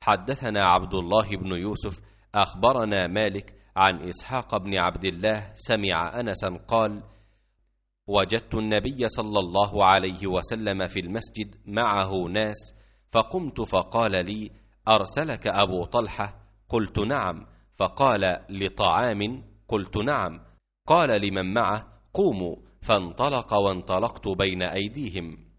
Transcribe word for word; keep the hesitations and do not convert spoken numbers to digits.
حدثنا عبد الله بن يوسف أخبرنا مالك عن إسحاق بن عبد الله سمع أنسا قال: وجدت النبي صلى الله عليه وسلم في المسجد معه ناس، فقمت فقال لي: أرسلك أبو طلحة؟ قلت: نعم. فقال: لطعام؟ قلت: نعم. قال لمن معه: قوموا. فانطلق وانطلقت بين أيديهم.